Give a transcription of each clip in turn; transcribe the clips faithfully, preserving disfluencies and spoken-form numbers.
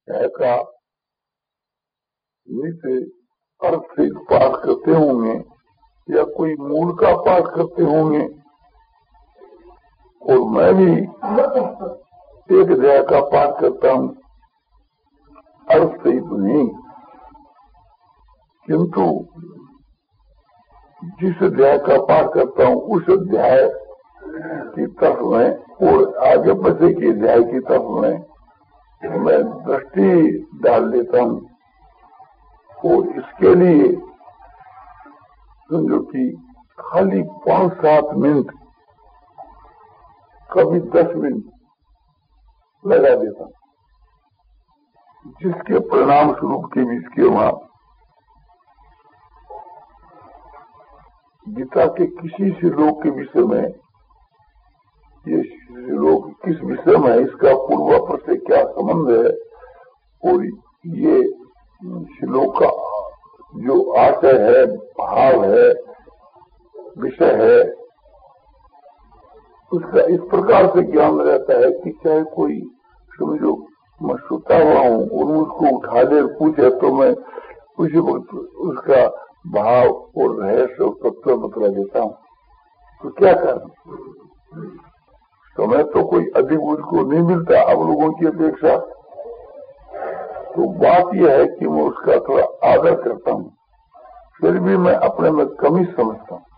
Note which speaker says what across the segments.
Speaker 1: का नित्य अर्थ से पाठ करते होंगे या कोई मूल का पाठ करते होंगे, और मैं भी एक अध्याय का पाठ करता हूँ, अर्थ सहित नहीं, किंतु जिस अध्याय का पाठ करता हूँ उस अध्याय की तरफ में और आगे बचे के अध्याय की तरफ में मैं दृष्टि डाल देता हूँ। और इसके लिए समझो कि खाली पांच सात मिनट, कभी दस मिनट लगा देता हूँ, जिसके परिणाम स्वरूप के भी इसके वहां गीता के किसी श्लोक के विषय में, ये श्लोक किस विषय में है, इसका पूर्वापर से क्या संबंध है, और ये श्लोक का जो आशय है, भाव है, विषय है, उसका इस प्रकार से ज्ञान रहता है कि चाहे कोई समझो मैं सुता हुआ हूँ और मुझको उठा दे पूछे तो मैं उसी वक्त उसका भाव और रहस्य और तत्व बतला देता हूँ। तो क्या करूं? समय तो कोई अधिक मुझको नहीं मिलता आप लोगों की अपेक्षा, तो बात यह है कि मैं उसका थोड़ा आदर करता हूँ, फिर भी मैं अपने में कमी समझता हूँ।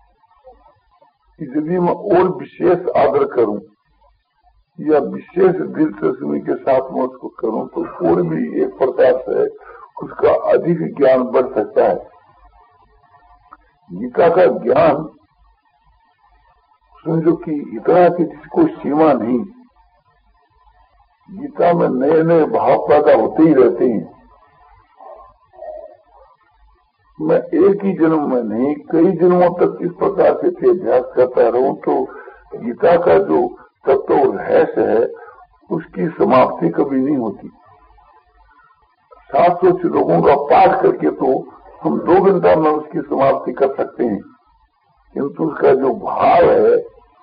Speaker 1: यदि मैं और विशेष आदर करूं या विशेष दिलचस्पी के साथ में उसको करूं तो और भी एक प्रकार से उसका अधिक ज्ञान बढ़ सकता है। गीता का ज्ञान समझो कि इतना कि जिसको सीमा नहीं, गीता में नए नए भाव पैदा होते ही रहते हैं। मैं एक ही जन्म में नहीं कई जन्मों तक इस प्रकार से अभ्यास करता रहूं तो गीता का जो तत्व और रहस्य है उसकी समाप्ति कभी नहीं होती। सात सौ श्लोकों का पाठ करके तो हम दो घंटा में उसकी समाप्ति कर सकते हैं, किंतु उसका जो भाव है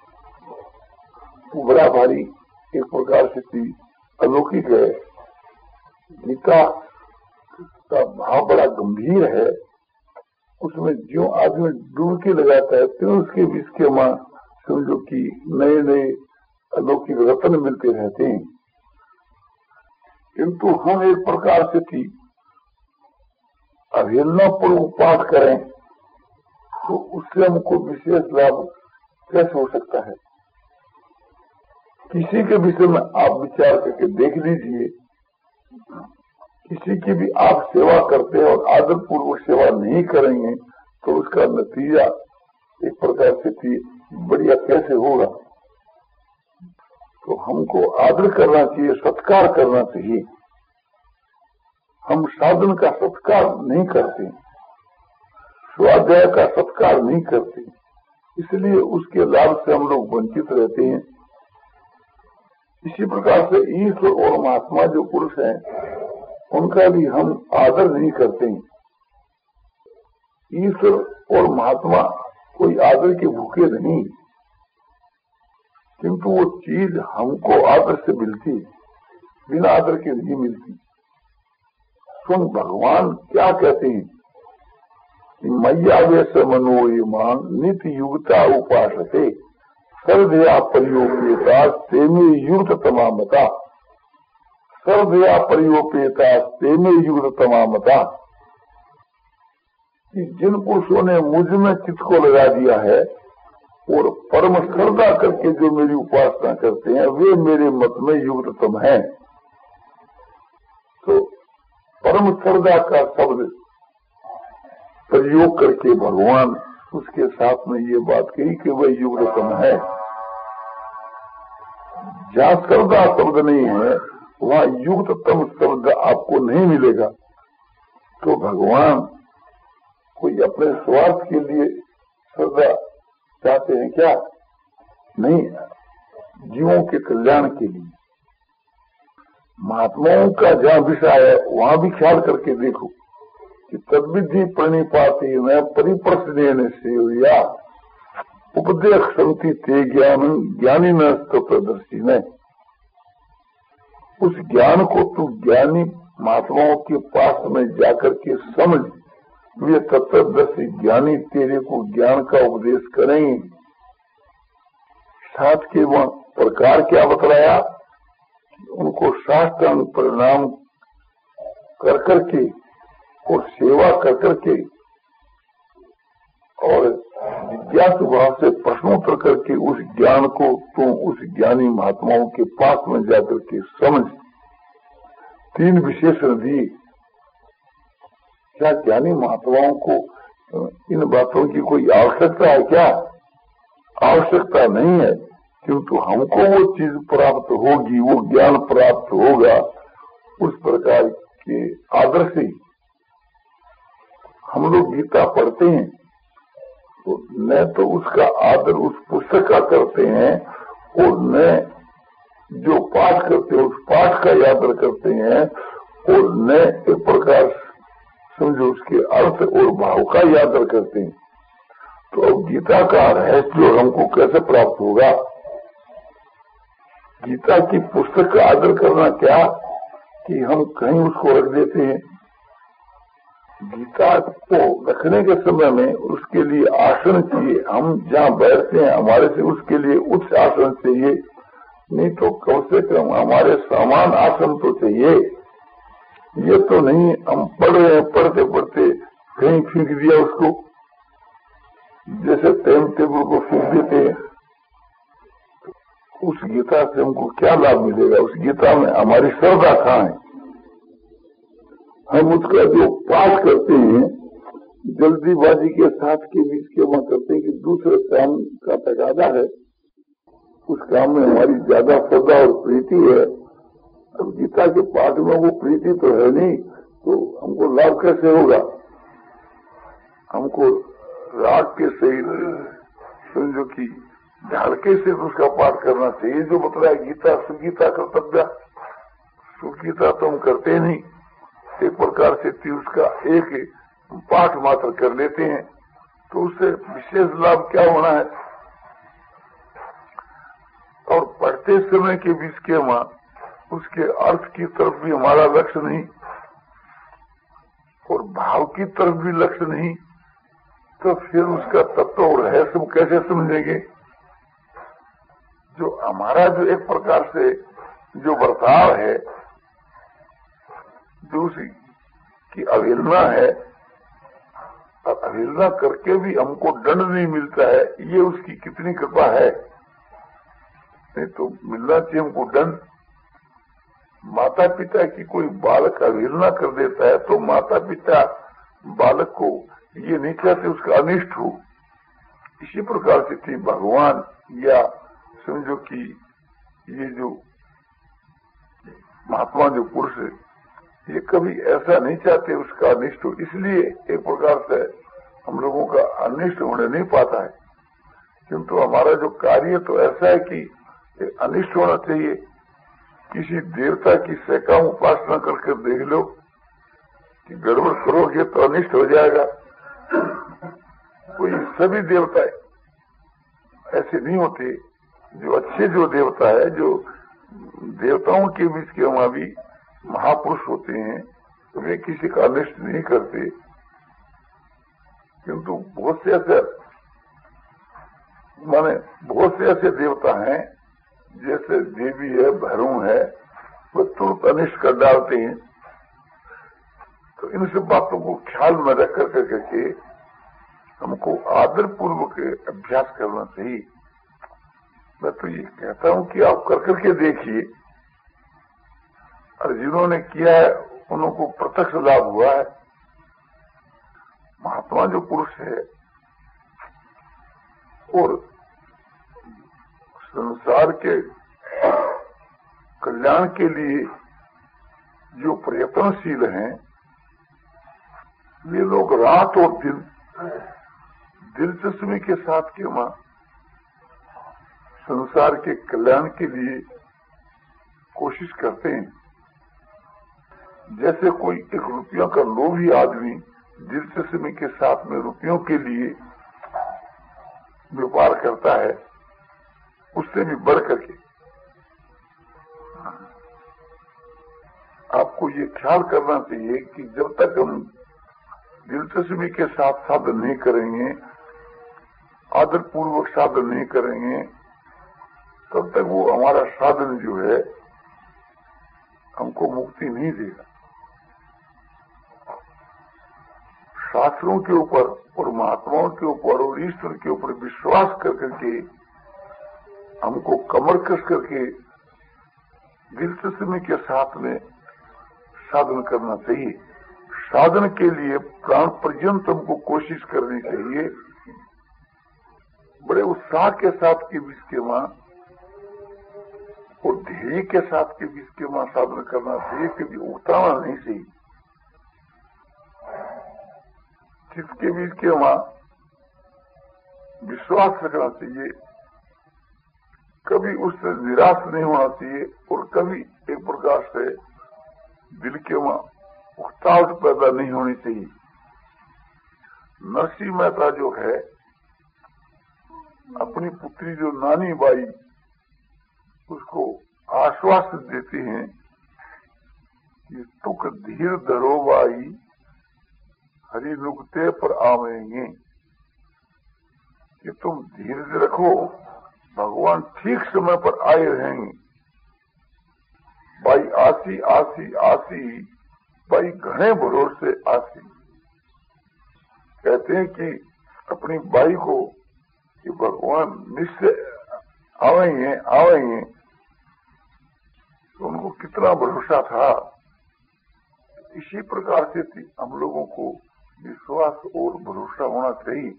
Speaker 1: वो बड़ा भारी एक प्रकार से अलौकिक है। गीता का भाव बड़ा गंभीर है, उसमें जो आदमी डुबकी लगाता है तो उसके बीच के मां समझो कि नए नए अलौकिक रत्न मिलते रहते हैं। किंतु हम एक प्रकार से थी अवहेलना पूर्व पाठ करें तो उससे हमको विशेष लाभ कैसे हो सकता है? किसी के विषय में आप विचार करके देख लीजिए, किसी की भी आप सेवा करते हैं और आदर पूर्वक सेवा नहीं करेंगे तो उसका नतीजा एक प्रकार से बढ़िया कैसे होगा? तो हमको आदर करना चाहिए, सत्कार करना चाहिए। हम साधन का सत्कार नहीं करते, स्वाध्याय का सत्कार नहीं करते, इसलिए उसके लाभ से हम लोग वंचित रहते हैं। इसी प्रकार से ईश्वर और महात्मा जो पुरुष हैं उनका भी हम आदर नहीं करते हैं। ईश्वर और महात्मा कोई आदर के भूखे नहीं, किंतु वो चीज हमको आदर से मिलती, बिना आदर के नहीं मिलती। सुन भगवान क्या कहते हैं? मैया वैस मनोयमान नित्य युगता उपासते सर्वया परियोपेता तेमे युक्त तमामता। सर्वया परियोपेता तेमे युक्त तमामता। जिन पुरुषों ने मुझ में चित्त को लगा दिया है और परम श्रद्धा करके जो मेरी उपासना करते हैं वे मेरे मत में युक्ततम हैं। तो परम श्रद्धा का शब्द प्रयोग करके भगवान उसके साथ में ये बात कही कि वह युक्ततम है। जहाँ श्रद्धा शब्द नहीं है वहाँ युक्ततम शब्द आपको नहीं मिलेगा। तो भगवान कोई अपने स्वार्थ के लिए श्रद्धा चाहते हैं क्या? नहीं, जीवों के कल्याण के लिए। महात्माओं का जहाँ विषय है वहाँ भी ख्याल करके देखो कि तद्विधि प्रणिपाति न परिप्रश्न से या उपदेश संति ते ज्ञान ज्ञानी न प्रदर्शी न। उस ज्ञान को तू ज्ञानी महात्माओं के पास में जाकर के समझ, वे तत्वदर्शी ज्ञानी तेरे को ज्ञान का उपदेश करेंगे। साथ के वह प्रकार क्या बतलाया, उनको साष्टांग प्रणाम कर करके और सेवा कर करके और जिज्ञासु भाव से प्रश्नोत्तर करके उस ज्ञान को तुम उस ज्ञानी महात्माओं के पास में जाकर के समझ। तीन विशेषण दिए। क्या ज्ञानी महात्माओं को इन बातों की कोई आवश्यकता है? क्या आवश्यकता नहीं है, किंतु हमको वो चीज प्राप्त होगी, वो ज्ञान प्राप्त होगा। उस प्रकार के आदर से हम लोग गीता पढ़ते हैं तो न तो उसका आदर उस पुस्तक का करते हैं और न जो पाठ करते हैं उस पाठ का आदर करते हैं और न एक प्रकार समझो उसके अर्थ और भाव का आदर करते हैं। तो अब गीता का रहस्य हमको कैसे प्राप्त होगा? गीता की पुस्तक का आदर करना क्या कि हम कहीं उसको रख देते हैं। गीता को रखने के समय में उसके लिए आसन चाहिए। हम जहाँ बैठते हैं हमारे से उसके लिए उच्च आसन चाहिए, नहीं तो कम से कम हमारे सामान आसन तो चाहिए। ये तो नहीं हम पढ़ रहे हैं, पढ़ते पढ़ते कहीं फेंक दिया उसको, जैसे टाइम टेबल को फेंक देते हैं। उस गीता से हमको क्या लाभ मिलेगा? उस गीता में हमारी श्रद्धा कहाँ है? हम उसका जो पाठ करते हैं जल्दीबाजी के साथ के बीच के वहां करते हैं कि दूसरे काम का तकादा है, उस काम में हमारी ज्यादा श्रद्धा और प्रीति है। अब गीता के पाठ में वो प्रीति तो है नहीं, तो हमको लाभ कैसे होगा? हमको राग के सही समझो कि ढालके से उसका पाठ करना चाहिए। जो बतलाया गीता सुगीता कर्तव्य, सुगीता तो हम करते नहीं, एक प्रकार से उसका एक पाठ मात्र कर लेते हैं, तो उससे विशेष लाभ क्या होना है? और पढ़ते समय के बीच के वहां उसके अर्थ की तरफ भी हमारा लक्ष्य नहीं और भाव की तरफ भी लक्ष्य नहीं, तो फिर उसका तत्व और रहस्य हम कैसे समझेंगे? जो हमारा जो एक प्रकार से जो बर्ताव है, जो उसी की अवहेलना है, और अवहेलना करके भी हमको दंड नहीं मिलता है, ये उसकी कितनी कृपा है। नहीं तो मिलना चाहिए हमको दंड। माता पिता की कोई बालक अवहेलना कर देता है तो माता पिता बालक को ये नहीं चाहते उसका अनिष्ट हो। इसी प्रकार से थी भगवान या समझो कि ये जो महात्मा जो पुरुष है, ये कभी ऐसा नहीं चाहते उसका अनिष्ट हो। इसलिए एक प्रकार से हम लोगों का अनिष्ट होने नहीं पाता है, किंतु हमारा जो कार्य तो ऐसा है कि अनिष्ट होना चाहिए। किसी देवता की सैका उपासना करके देख लो कि गड़बड़ करोगे तो अनिष्ट हो जाएगा। कोई सभी देवता ऐसे नहीं होते। जो अच्छे जो देवता है, जो देवताओं के बीच के वहां भी महापुरुष होते हैं, तो वे किसी का अनिष्ट नहीं करते। किंतु बहुत से ऐसे माने बहुत से ऐसे देवता हैं, जैसे देवी है, भैरव है, वो तुरंत अनिष्ट कर डालते हैं। तो इन सब बातों को ख्याल में रख कर करके हमको आदर पूर्वक अभ्यास करना चाहिए। मैं तो ये कहता हूं कि आप कर करके देखिए, और जिन्होंने किया है उनको प्रत्यक्ष लाभ हुआ है। महात्मा जो पुरुष है और संसार के कल्याण के लिए जो प्रयत्नशील हैं, वे लोग रात और दिन दिलचस्पी के साथ के वहां संसार के कल्याण के लिए कोशिश करते हैं। जैसे कोई एक रुपयों का लोभी आदमी दिलचस्पी के साथ में रुपयों के लिए व्यापार करता है, उससे भी बढ़ करके आपको ये ख्याल करना चाहिए कि जब तक हम दिलचस्पी के साथ साधन नहीं करेंगे, आदर पूर्वक साधन नहीं करेंगे, तब तक वो हमारा साधन जो है हमको मुक्ति नहीं देगा। शास्त्रों के ऊपर और महात्माओं के ऊपर और ईश्वर के ऊपर विश्वास कर करके हमको कमर कस करके दिलचस्पी के साथ में साधन करना चाहिए। साधन के लिए प्राण पर्यंत हमको कोशिश करनी चाहिए। बड़े उत्साह के साथ के बीच के मां और ध्येय के साथ के बीच के मां साधन करना चाहिए, कभी उतारना नहीं चाहिए। जिसके बीच के मां विश्वास रखना चाहिए, कभी उससे निराश नहीं होना चाहिए और कभी एक प्रकार से दिल के मां उकताहट पैदा नहीं होनी चाहिए। नरसिंह मेहता जो है अपनी पुत्री जो नानी बाई उसको आश्वासन देते हैं कि तुक धीर धरो बाई हरि नुकते पर आवेंगे, कि तुम धीरज रखो, भगवान ठीक समय पर आए रहेंगे। बाई आसी आसी आसी बाई घने भरोसे आसी। कहते हैं कि अपनी बाई को कि भगवान निश्चय आवेंगे आवेंगे, तो उनको कितना भरोसा था। इसी प्रकार से थी हम लोगों को विश्वास और भरोसा होना चाहिए।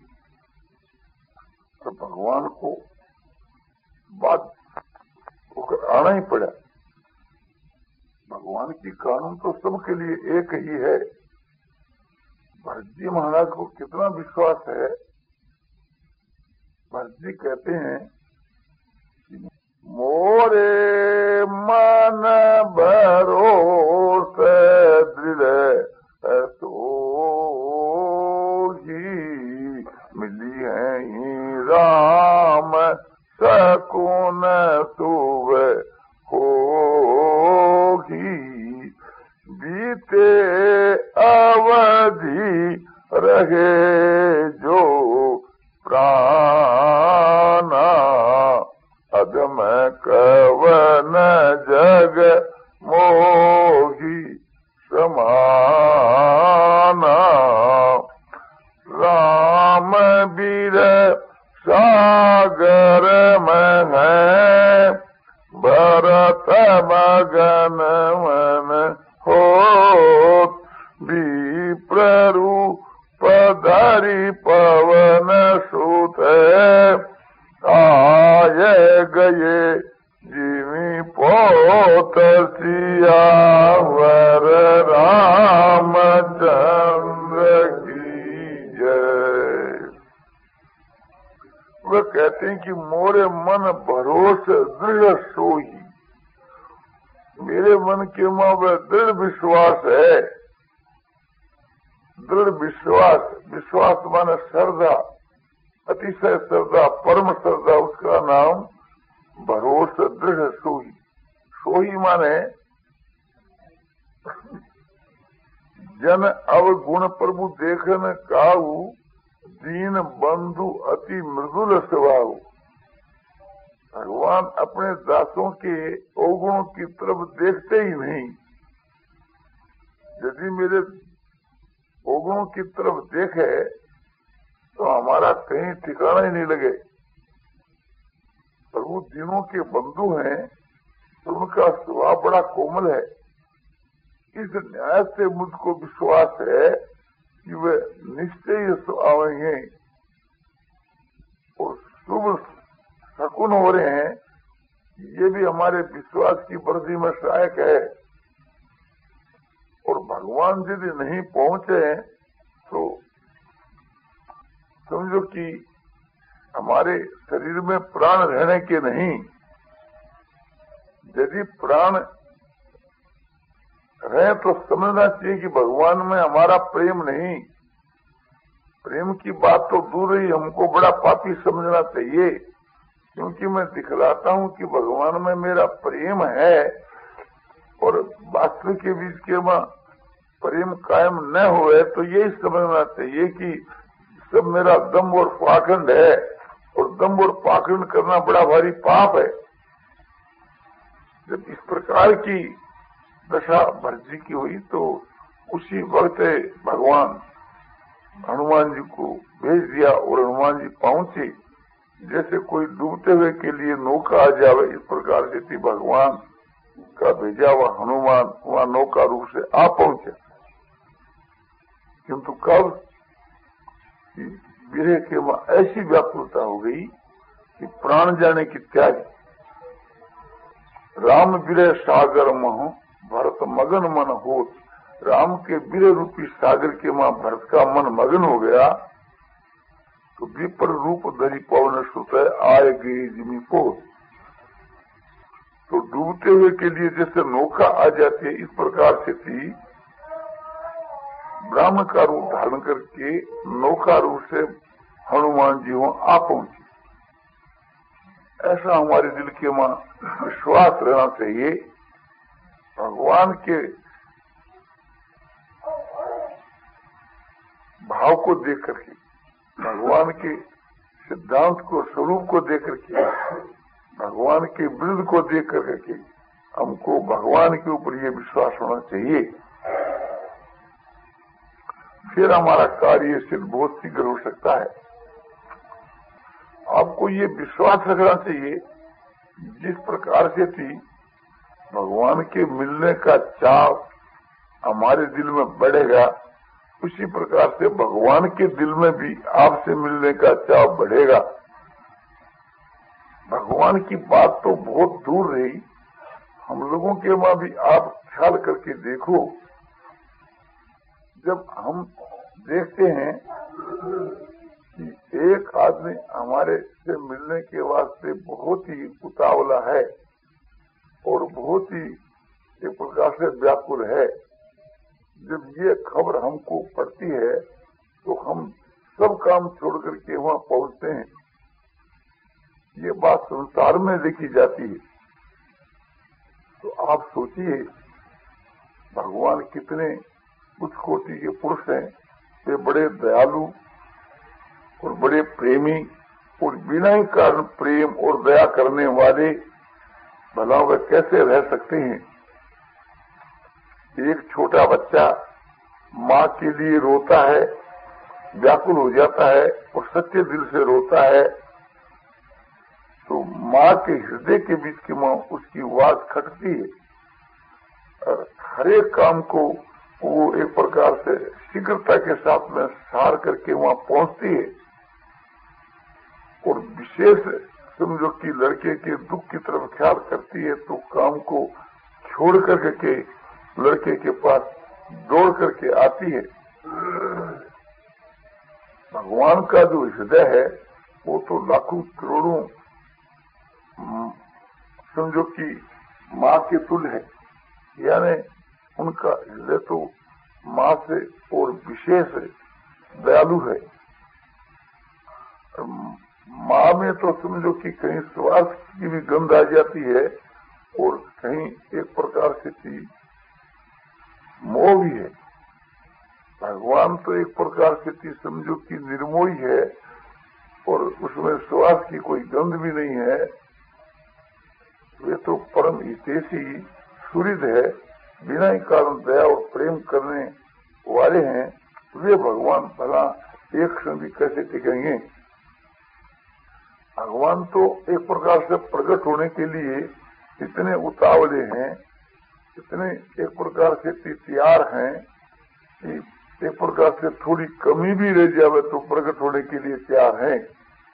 Speaker 1: तो भगवान को बात होकर आना ही पड़ा। भगवान की कानून तो सबके लिए एक ही है। भरत जी महाराज को कितना विश्वास है। भरत जी कहते हैं कि मोरे मन भरोसे दृढ़ तो ही मिली है राम सकुन सुव होगी, बीते अवधि रहे जो प्राणा, अगम कवन जग मोही समाना। राम बीर सागर में है, भरत मगन मन होत, विप्ररूप धरि पवन सुत आए गए, जिमि पोत सियावर रामचंद्र की जय। वे कहते हैं कि मोरे मन भरोसे दृढ़ सोही। मेरे मन के मां वह दृढ़ विश्वास है। दृढ़ विश्वास, विश्वास माने श्रद्धा, अतिशय श्रद्धा, परम श्रद्धा, उसका नाम भरोसा दृढ़ सोही। सोही माने जन अवगुण प्रभु देखन काहू, दीन बंधु अति मृदुल स्वभाव। भगवान अपने दासों के अवगुणों की तरफ देखते ही नहीं। यदि मेरे अवगुणों की तरफ देखे तो हमारा कहीं ठिकाना ही नहीं लगे। प्रभु दिनों के बंधु हैं तो उनका स्वभाव बड़ा कोमल है। इस न्याय से मुझको विश्वास है कि वे निश्चय आवेंगे और शुभ शकुन हो रहे हैं। ये भी हमारे विश्वास की वृद्धि में सहायक है। और भगवान यदि नहीं पहुंचे तो समझो कि हमारे शरीर में प्राण रहने के नहीं। यदि प्राण रहे तो समझना चाहिए कि भगवान में हमारा प्रेम नहीं। प्रेम की बात तो दूर ही, हमको बड़ा पापी समझना चाहिए, क्योंकि मैं दिखलाता हूं कि भगवान में मेरा प्रेम है और वास्तविक के बीच के वहां प्रेम कायम न हुए तो यही समझना चाहिए कि सब मेरा दम्भ और पाखंड है, और दम्भ और पाखंड करना बड़ा भारी पाप है। जब इस प्रकार की दशा भरजी की हुई तो उसी वक्त भगवान हनुमान जी को भेज दिया, और हनुमान जी पहुंचे। जैसे कोई डूबते हुए के लिए नौका आ जावे, इस प्रकार से थी भगवान का भेजा हुआ हनुमान वहां नौका रूप से आ पहुंचे। किंतु कब विरह के वहां ऐसी व्याकुलता हो गई कि प्राण जाने की त्यागी। राम विरह सागर मह भरत मगन मन हो। राम के विरह रूपी सागर के वहां भरत का मन मगन हो गया तो विपर रूप धरी पवन सुत आए गई जिमी को। तो डूबते हुए के लिए जैसे नौका आ जाती है, इस प्रकार से थी ब्राह्मण का रूप धारण करके नौका रूप से हनुमान जी वहां आ पहुंची। ऐसा हमारे दिल के वहां विश्वास रहना चाहिए। भगवान के भाव को देख करके, भगवान के सिद्धांत को, स्वरूप को देख करके, भगवान के विरुद्ध को देख करके हमको भगवान के ऊपर ये विश्वास होना चाहिए। फिर हमारा कार्य सिर्फ बहुत शीघ्र हो सकता है। आपको ये विश्वास रखना चाहिए, जिस प्रकार से थी भगवान के मिलने का चाव हमारे दिल में बढ़ेगा, उसी प्रकार से भगवान के दिल में भी आपसे मिलने का चाव बढ़ेगा। भगवान की बात तो बहुत दूर रही, हम लोगों के वहां भी आप ख्याल करके देखो। जब हम देखते हैं कि एक आदमी हमारे से मिलने के वास्ते बहुत ही उतावला है और बहुत ही एक प्रकार से व्याकुल है, जब ये खबर हमको पड़ती है तो हम सब काम छोड़ करके वहां पहुंचते हैं। ये बात संसार में देखी जाती है। तो आप सोचिए भगवान कितने उच्च कोटि के पुरुष हैं। वे बड़े दयालु और बड़े प्रेमी और बिना ही कारण प्रेम और दया करने वाले, भला वे कैसे रह सकते हैं। एक छोटा बच्चा माँ के लिए रोता है, व्याकुल हो जाता है और सच्चे दिल से रोता है, तो माँ के हृदय के बीच की माँ उसकी आवाज खटती है और हर एक काम को वो एक प्रकार से शीघ्रता के साथ में सार करके वहां पहुंचती है। और विशेष समझो कि लड़के के दुख की तरफ ख्याल करती है तो काम को छोड़ करके लड़के के पास दौड़ करके आती है। भगवान का जो हृदय है वो तो लाखों करोड़ों समझो कि माँ के तुल्य है, यानी उनका हृदय तो माँ से और विशेष दयालु है। माँ में तो समझो कि कहीं स्वार्थ की भी गंध आ जाती है और कहीं एक प्रकार से थी मोह भी है। भगवान तो एक प्रकार से थी समझो कि निर्मोही है और उसमें स्वार्थ की कोई गंध भी नहीं है। वे तो परम हितैषी सुहृद है, बिना ही कारण दया और प्रेम करने वाले हैं। वे भगवान भला एक क्षण भी कैसे टिकेंगे। भगवान तो एक प्रकार से प्रकट होने के लिए इतने उतावले हैं, इतने एक प्रकार से तैयार हैं कि एक प्रकार से थोड़ी कमी भी रह जावे तो प्रकट होने के लिए तैयार हैं।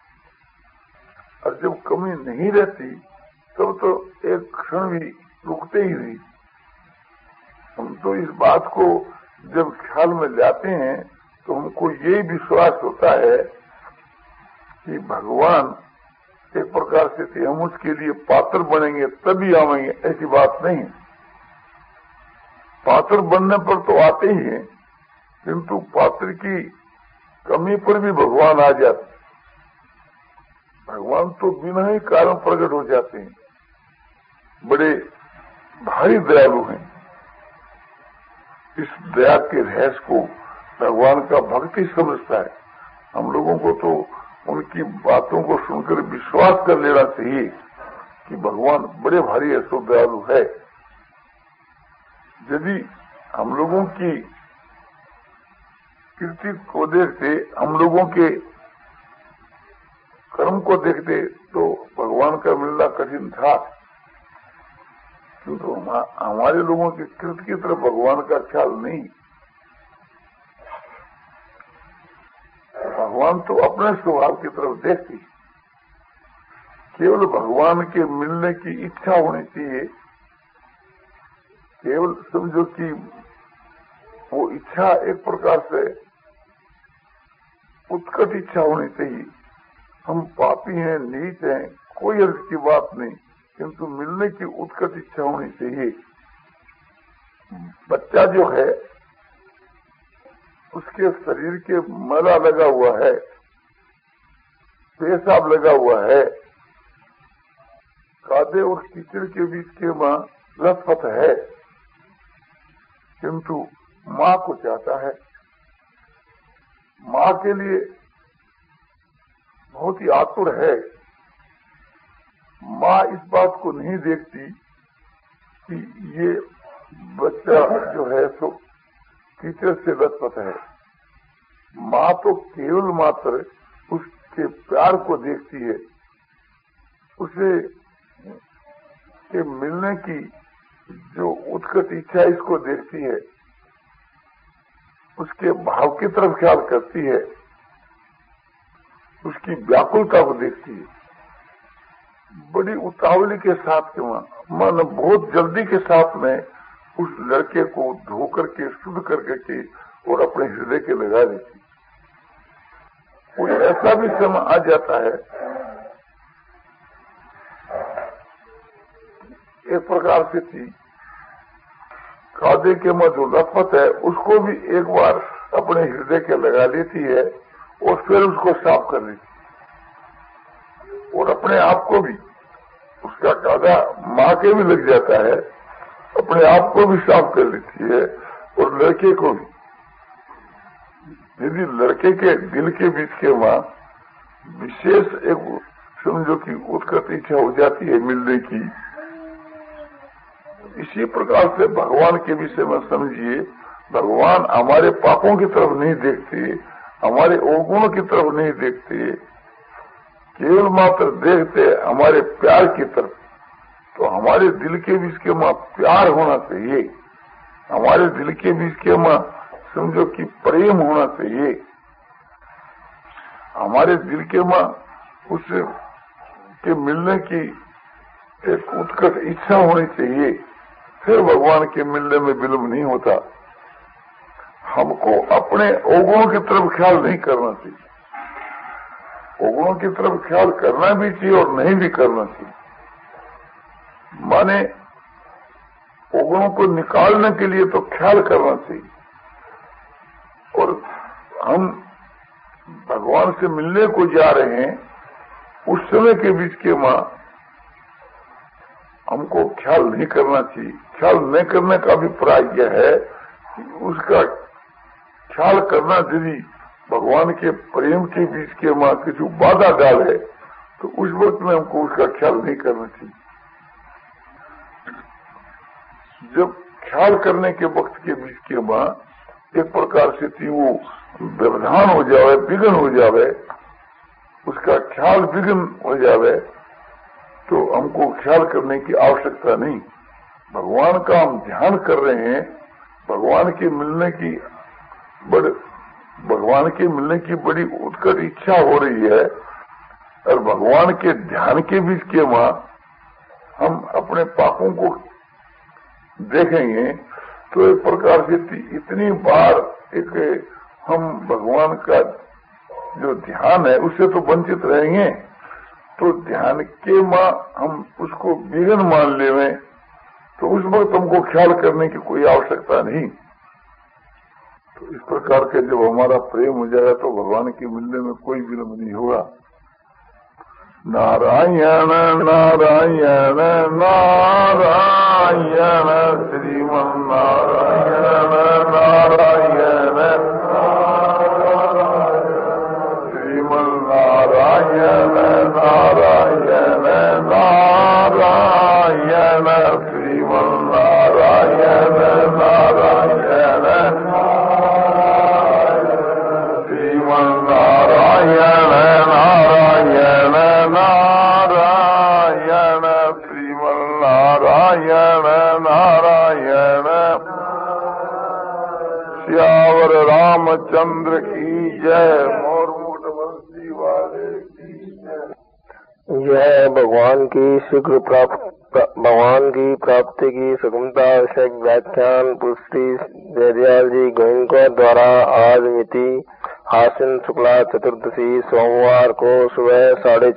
Speaker 1: और जब कमी नहीं रहती तब तो एक क्षण भी रुकते ही नहीं। हम तो इस बात को जब ख्याल में लाते हैं तो हमको यही विश्वास होता है कि भगवान एक प्रकार से थे, हम उसके लिए पात्र बनेंगे तभी आवेंगे, ऐसी बात नहीं। पात्र बनने पर तो आते ही हैं, किंतु पात्र की कमी पर भी भगवान आ जाते। भगवान तो बिना ही कारण प्रकट हो जाते हैं। बड़े भारी दयालु हैं। इस दया के रहस्य को भगवान का भक्त ही समझता है। हम लोगों को तो उनकी बातों को सुनकर विश्वास कर लेना चाहिए कि भगवान बड़े भारी ऐसो दयालु है। यदि हम लोगों की कृति को देखते, हम लोगों के कर्म को देखते तो भगवान का मिलना कठिन था, क्योंकि हमारे लोगों की कृति की तरफ भगवान का ख्याल नहीं। भगवान तो अपने स्वभाव की तरफ देखती, केवल भगवान के मिलने की इच्छा होनी चाहिए। केवल समझो कि वो इच्छा एक प्रकार से उत्कट इच्छा होनी चाहिए। हम पापी हैं, नीच हैं, कोई अर्थ की बात नहीं, किंतु मिलने की उत्कट इच्छा होनी चाहिए। बच्चा जो है उसके शरीर के मैला लगा हुआ है, पेशाब लगा हुआ है, कादे और कीचड़ के बीच के माँ लथपथ है, किंतु माँ को चाहता है। माँ के लिए बहुत ही आतुर है। माँ इस बात को नहीं देखती कि ये बच्चा जो है सो कीचड़ से लथपथ है। माँ तो केवल मात्र उसके प्यार को देखती है, उसे के मिलने की जो उत्कट इच्छा इसको देखती है, उसके भाव की तरफ ख्याल करती है, उसकी व्याकुलता को देखती है। बड़ी उतावली के साथ के मन बहुत जल्दी के साथ में उस लड़के को धो करके शुद्ध करके के और अपने हृदय के लगा देती। कोई ऐसा भी समय आ जाता है, एक प्रकार से थी कादे के में जो लथपथ है उसको भी एक बार अपने हृदय के लगा लेती है और फिर उसको साफ कर लेती, और अपने आप को भी उसका कादा माँ के भी लग जाता है, अपने आप को भी साफ कर लेती है और लड़के को भी। यदि लड़के के दिल के बीच के माँ विशेष एक समझो कि उत्कट इच्छा हो जाती है मिलने की, इसी प्रकार से भगवान के विषय में समझिए, भगवान हमारे पापों की तरफ नहीं देखते, हमारे अवगुणों की तरफ नहीं देखते, केवल मात्र देखते हमारे प्यार की तरफ। तो हमारे दिल के बीच के माँ प्यार होना चाहिए, हमारे दिल के बीच के माँ समझो कि प्रेम होना चाहिए, हमारे दिल के माँ उससे के मिलने की एक उत्कट इच्छा होनी चाहिए, फिर भगवान के मिलने में विलंब नहीं होता। हमको अपने अवगुणों की तरफ ख्याल नहीं करना चाहिए, अवगुणों की तरफ ख्याल करना भी चाहिए और नहीं भी करना चाहिए। माने अवगुणों को निकालने के लिए तो ख्याल करना चाहिए, और हम भगवान से मिलने को जा रहे हैं उस समय के बीच के माँ हमको ख्याल नहीं करना चाहिए। ख्याल नहीं करने का अभिप्राय यह है कि उसका ख्याल करना यदि भगवान के प्रेम के बीच के माँ किसी बाधा डाले तो उस वक्त में हमको उसका ख्याल नहीं करना चाहिए। जब ख्याल करने के वक्त के बीच के माँ एक प्रकार से थी वो व्यवधान हो जावे, विघ्न हो जावे, उसका ख्याल विघ्न हो जावे, तो हमको ख्याल करने की आवश्यकता नहीं। भगवान का हम ध्यान कर रहे हैं, भगवान के मिलने की बड़े भगवान के मिलने की बड़ी उत्कट इच्छा हो रही है, और भगवान के ध्यान के बीच के माँ हम अपने पापों को देखेंगे तो एक प्रकार से इतनी बार एक हम भगवान का जो ध्यान है उससे तो वंचित रहेंगे। तो ध्यान के माँ हम उसको विघ्न मान लेवे तो उस वक्त हमको ख्याल करने की कोई आवश्यकता नहीं। तो इस प्रकार के जब हमारा प्रेम हो जाएगा तो भगवान के मिलने में कोई विलंब नहीं होगा। नारायण नारायण नारायण श्रीमन्नारायण नारायण श्रीमन्नारायण नारायण नारायण श्रीमन्नारायण नारायण श्रीमन्नारायण नारायण नारायण श्रीमन्नारायण नारायण। श्यावर रामचंद्र की जय। मोर मुकुट वंशी वाले की जय।
Speaker 2: यह भगवान की शीघ्र प्राप्त भगवान की प्राप्ति की सुगमता विषयक व्याख्यान पुष्टि जयदयाल जी गोइंका द्वारा आज मिति आश्विन शुक्ला चतुर्दशी सोमवार को सुबह साढ़े